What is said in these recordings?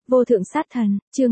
Vô thượng sát thần, chương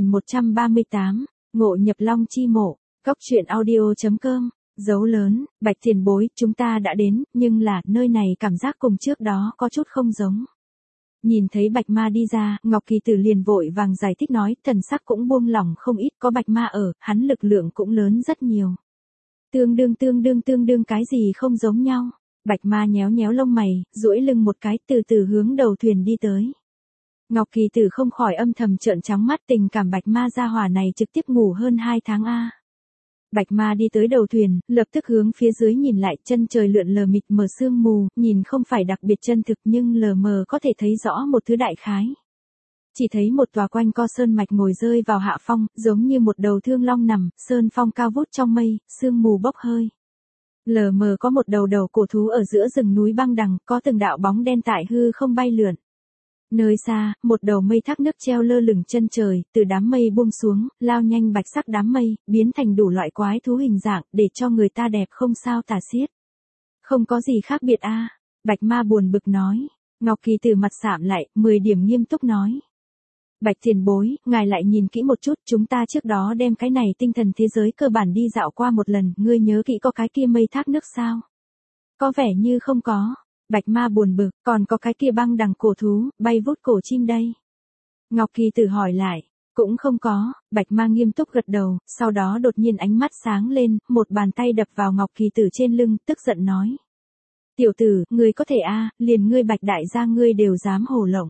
3138, ngộ nhập Long Chi Mộ, góc truyện audio.com, dấu lớn, Bạch tiền bối, chúng ta đã đến, nhưng là, nơi này cảm giác cùng trước đó có chút không giống. Nhìn thấy Bạch Ma đi ra, Ngọc Kỳ Tử liền vội vàng giải thích nói, thần sắc cũng buông lỏng không ít, có Bạch Ma ở, hắn lực lượng cũng lớn rất nhiều. Tương đương cái gì không giống nhau. Bạch Ma nhéo nhéo lông mày, duỗi lưng một cái, từ từ hướng đầu thuyền đi tới. Ngọc Kỳ Tử không khỏi âm thầm trợn trắng mắt, tình cảm Bạch Ma gia hỏa này trực tiếp ngủ hơn 2 tháng a. Bạch Ma đi tới đầu thuyền, lập tức hướng phía dưới nhìn lại, chân trời lượn lờ mịt mờ sương mù, nhìn không phải đặc biệt chân thực nhưng lờ mờ có thể thấy rõ một thứ đại khái. Chỉ thấy một tòa quanh co sơn mạch ngồi rơi vào hạ phong, giống như một đầu thương long nằm, sơn phong cao vút trong mây, sương mù bốc hơi. Lờ mờ có một đầu cổ thú ở giữa rừng núi băng đằng, có từng đạo bóng đen tại hư không bay lượn. Nơi xa, một đầu mây thác nước treo lơ lửng chân trời, từ đám mây buông xuống, lao nhanh bạch sắc đám mây, biến thành đủ loại quái thú hình dạng, để cho người ta đẹp không sao tả xiết. Không có gì khác biệt a. Bạch Ma buồn bực nói. Ngọc Kỳ Tử mặt sạm lại, 10 điểm nghiêm túc nói. Bạch tiền bối, ngài lại nhìn kỹ một chút, chúng ta trước đó đem cái này tinh thần thế giới cơ bản đi dạo qua một lần, ngươi nhớ kỹ có cái kia mây thác nước sao? Có vẻ như không có. Bạch Ma buồn bực, còn có cái kia băng đằng cổ thú, bay vút cổ chim đây. Ngọc Kỳ Tử hỏi lại, cũng không có. Bạch Ma nghiêm túc gật đầu, sau đó đột nhiên ánh mắt sáng lên, một bàn tay đập vào Ngọc Kỳ Tử trên lưng, tức giận nói. Tiểu tử, ngươi có thể liền ngươi Bạch đại gia ngươi đều dám hồ lộng.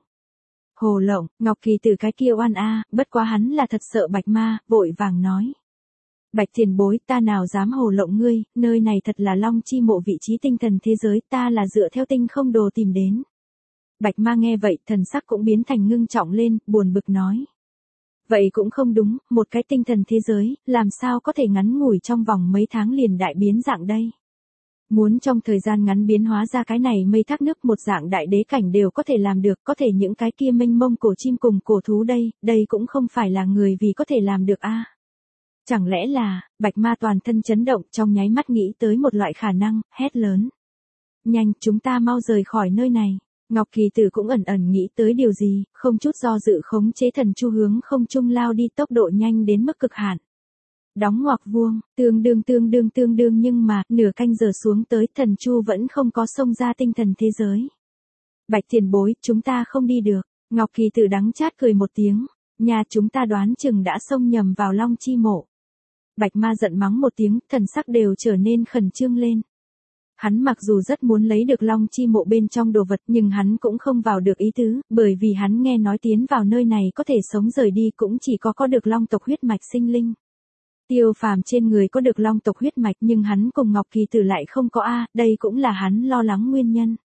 Hồ lộng, Ngọc Kỳ Tử cái kia oan bất quá hắn là thật sợ Bạch Ma, vội vàng nói. Bạch tiền bối, ta nào dám hồ lộng ngươi, nơi này thật là Long Chi Mộ vị trí tinh thần thế giới, ta là dựa theo tinh không đồ tìm đến. Bạch Ma nghe vậy, thần sắc cũng biến thành ngưng trọng lên, buồn bực nói. Vậy cũng không đúng, một cái tinh thần thế giới, làm sao có thể ngắn ngủi trong vòng mấy tháng liền đại biến dạng đây. Muốn trong thời gian ngắn biến hóa ra cái này mây thác nước một dạng đại đế cảnh đều có thể làm được, có thể những cái kia mênh mông cổ chim cùng cổ thú đây cũng không phải là người vì có thể làm được Chẳng lẽ là, Bạch Ma toàn thân chấn động trong nháy mắt nghĩ tới một loại khả năng, hét lớn. Nhanh, chúng ta mau rời khỏi nơi này. Ngọc Kỳ Tử cũng ẩn nghĩ tới điều gì, không chút do dự khống chế thần chu hướng không trung lao đi tốc độ nhanh đến mức cực hạn. Đóng ngoặc vuông, tương đương nhưng mà, nửa canh giờ xuống tới thần chu vẫn không có xông ra tinh thần thế giới. Bạch tiền bối, chúng ta không đi được. Ngọc Kỳ Tử đắng chát cười một tiếng. Nhà chúng ta đoán chừng đã xông nhầm vào Long Chi Mộ. Bạch Ma giận mắng một tiếng, thần sắc đều trở nên khẩn trương lên. Hắn mặc dù rất muốn lấy được Long Chi Mộ bên trong đồ vật nhưng hắn cũng không vào được ý tứ, bởi vì hắn nghe nói tiến vào nơi này có thể sống rời đi cũng chỉ có được Long tộc huyết mạch sinh linh. Tiêu Phàm trên người có được Long tộc huyết mạch nhưng hắn cùng Ngọc Kỳ Tử lại không có đây cũng là hắn lo lắng nguyên nhân.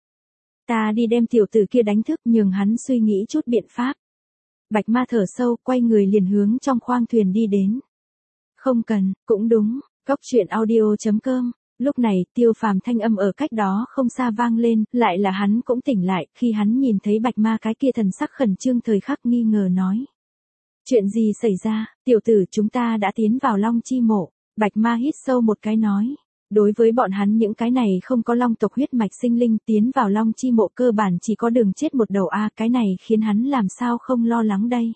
Ta đi đem tiểu tử kia đánh thức nhường hắn suy nghĩ chút biện pháp. Bạch Ma thở sâu, quay người liền hướng trong khoang thuyền đi đến. Không cần, cũng đúng, góc truyện audio.com. Lúc này, Tiêu Phàm thanh âm ở cách đó không xa vang lên, lại là hắn cũng tỉnh lại, khi hắn nhìn thấy Bạch Ma cái kia thần sắc khẩn trương thời khắc nghi ngờ nói. Chuyện gì xảy ra, tiểu tử chúng ta đã tiến vào Long Chi Mộ. Bạch Ma hít sâu một cái nói. Đối với bọn hắn những cái này không có Long tộc huyết mạch sinh linh tiến vào Long Chi Mộ cơ bản chỉ có đường chết một đầu cái này khiến hắn làm sao không lo lắng đây.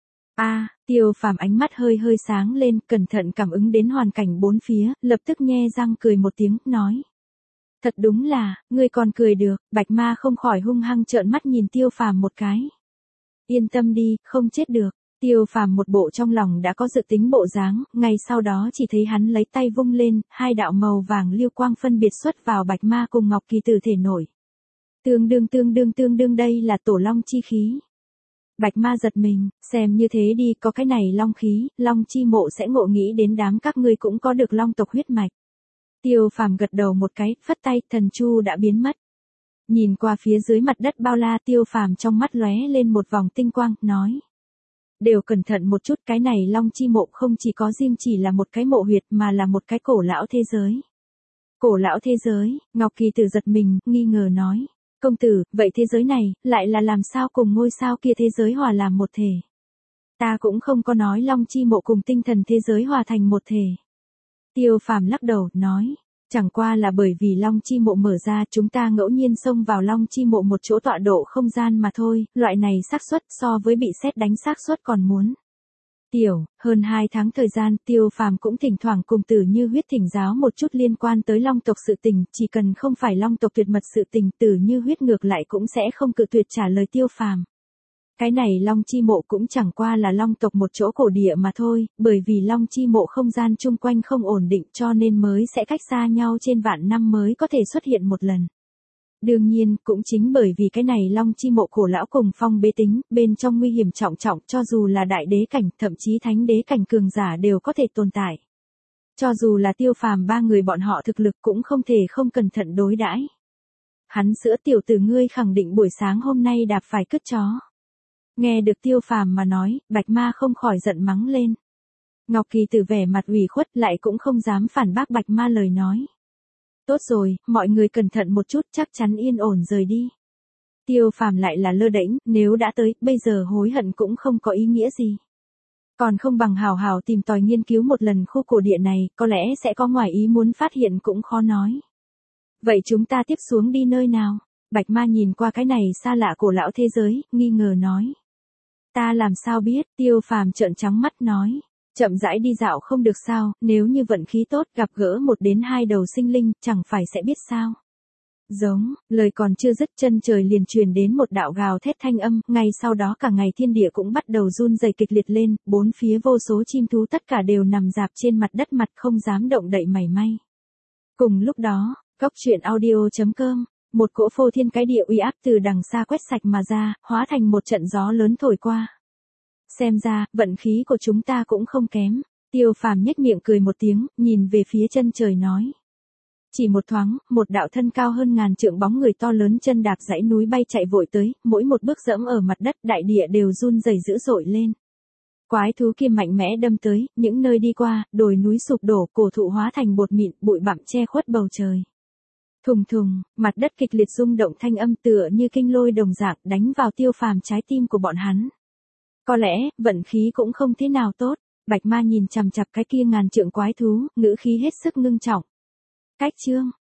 Tiêu Phàm ánh mắt hơi sáng lên, cẩn thận cảm ứng đến hoàn cảnh bốn phía, lập tức nhe răng cười một tiếng, nói. Thật đúng là, ngươi còn cười được. Bạch Ma không khỏi hung hăng trợn mắt nhìn Tiêu Phàm một cái. Yên tâm đi, không chết được. Tiêu Phàm một bộ trong lòng đã có dự tính bộ dáng, ngay sau đó chỉ thấy hắn lấy tay vung lên, hai đạo màu vàng lưu quang phân biệt xuất vào Bạch Ma cùng Ngọc Kỳ Tử thể nổi. Tương đương đây là tổ long chi khí. Bạch Ma giật mình, xem như thế đi, có cái này long khí, Long Chi Mộ sẽ ngộ nghĩ đến đám các ngươi cũng có được Long tộc huyết mạch. Tiêu Phàm gật đầu một cái, phất tay, thần chu đã biến mất. Nhìn qua phía dưới mặt đất bao la, Tiêu Phàm trong mắt lóe lên một vòng tinh quang, nói. Đều cẩn thận một chút, cái này Long Chi Mộ không chỉ có riêng chỉ là một cái mộ huyệt mà là một cái cổ lão thế giới. Cổ lão thế giới, Ngọc Kỳ Tử giật mình, nghi ngờ nói. Công tử, vậy thế giới này, lại là làm sao cùng ngôi sao kia thế giới hòa làm một thể? Ta cũng không có nói Long Chi Mộ cùng tinh thần thế giới hòa thành một thể. Tiêu Phàm lắc đầu, nói. Chẳng qua là bởi vì Long Chi Mộ mở ra chúng ta ngẫu nhiên xông vào Long Chi Mộ một chỗ tọa độ không gian mà thôi, loại này xác suất so với bị sét đánh xác suất còn muốn. Hơn 2 tháng thời gian, Tiêu Phàm cũng thỉnh thoảng cùng Tử Như Huyết thỉnh giáo một chút liên quan tới Long tộc sự tình, chỉ cần không phải Long tộc tuyệt mật sự tình, Tử Như Huyết ngược lại cũng sẽ không cự tuyệt trả lời Tiêu Phàm. Cái này Long Chi Mộ cũng chẳng qua là Long tộc một chỗ cổ địa mà thôi, bởi vì Long Chi Mộ không gian chung quanh không ổn định cho nên mới sẽ cách xa nhau trên vạn năm mới có thể xuất hiện một lần. Đương nhiên, cũng chính bởi vì cái này Long Chi Mộ cổ lão cùng phong bế tính, bên trong nguy hiểm trọng trọng cho dù là đại đế cảnh, thậm chí thánh đế cảnh cường giả đều có thể tồn tại. Cho dù là Tiêu Phàm ba người bọn họ thực lực cũng không thể không cẩn thận đối đãi. Hắn sữa tiểu tử ngươi khẳng định buổi sáng hôm nay đạp phải cứt chó. Nghe được Tiêu Phàm mà nói, Bạch Ma không khỏi giận mắng lên. Ngọc Kỳ Tử vẻ mặt ủy khuất lại cũng không dám phản bác Bạch Ma lời nói. Tốt rồi, mọi người cẩn thận một chút chắc chắn yên ổn rời đi. Tiêu Phàm lại là lơ đễnh, nếu đã tới, bây giờ hối hận cũng không có ý nghĩa gì. Còn không bằng hào hào tìm tòi nghiên cứu một lần khu cổ địa này, có lẽ sẽ có ngoài ý muốn phát hiện cũng khó nói. Vậy chúng ta tiếp xuống đi nơi nào? Bạch Ma nhìn qua cái này xa lạ cổ lão thế giới, nghi ngờ nói. Ta làm sao biết, Tiêu Phàm trợn trắng mắt nói. Chậm rãi đi dạo không được sao, nếu như vận khí tốt gặp gỡ 1 đến 2 đầu sinh linh, chẳng phải sẽ biết sao. Giống, lời còn chưa dứt chân trời liền truyền đến một đạo gào thét thanh âm, ngay sau đó cả ngày thiên địa cũng bắt đầu run rẩy kịch liệt lên, bốn phía vô số chim thú tất cả đều nằm rạp trên mặt đất mặt không dám động đậy mảy may. Cùng lúc đó, goctruyện.audio.com, một cỗ phô thiên cái địa uy áp từ đằng xa quét sạch mà ra, hóa thành một trận gió lớn thổi qua. Xem ra, vận khí của chúng ta cũng không kém. Tiêu Phàm nhếch miệng cười một tiếng, nhìn về phía chân trời nói. Chỉ một thoáng, một đạo thân cao hơn ngàn trượng bóng người to lớn chân đạp dãy núi bay chạy vội tới, mỗi một bước dẫm ở mặt đất đại địa đều run rẩy dữ dội lên. Quái thú kia mạnh mẽ đâm tới, những nơi đi qua, đồi núi sụp đổ, cổ thụ hóa thành bột mịn, bụi bặm che khuất bầu trời. Thùng thùng, mặt đất kịch liệt rung động thanh âm tựa như kinh lôi đồng dạng đánh vào Tiêu Phàm trái tim của bọn hắn. Có lẽ, vận khí cũng không thế nào tốt, Bạch Ma nhìn chằm chằm cái kia ngàn trượng quái thú, ngữ khí hết sức ngưng trọng. Cách chương,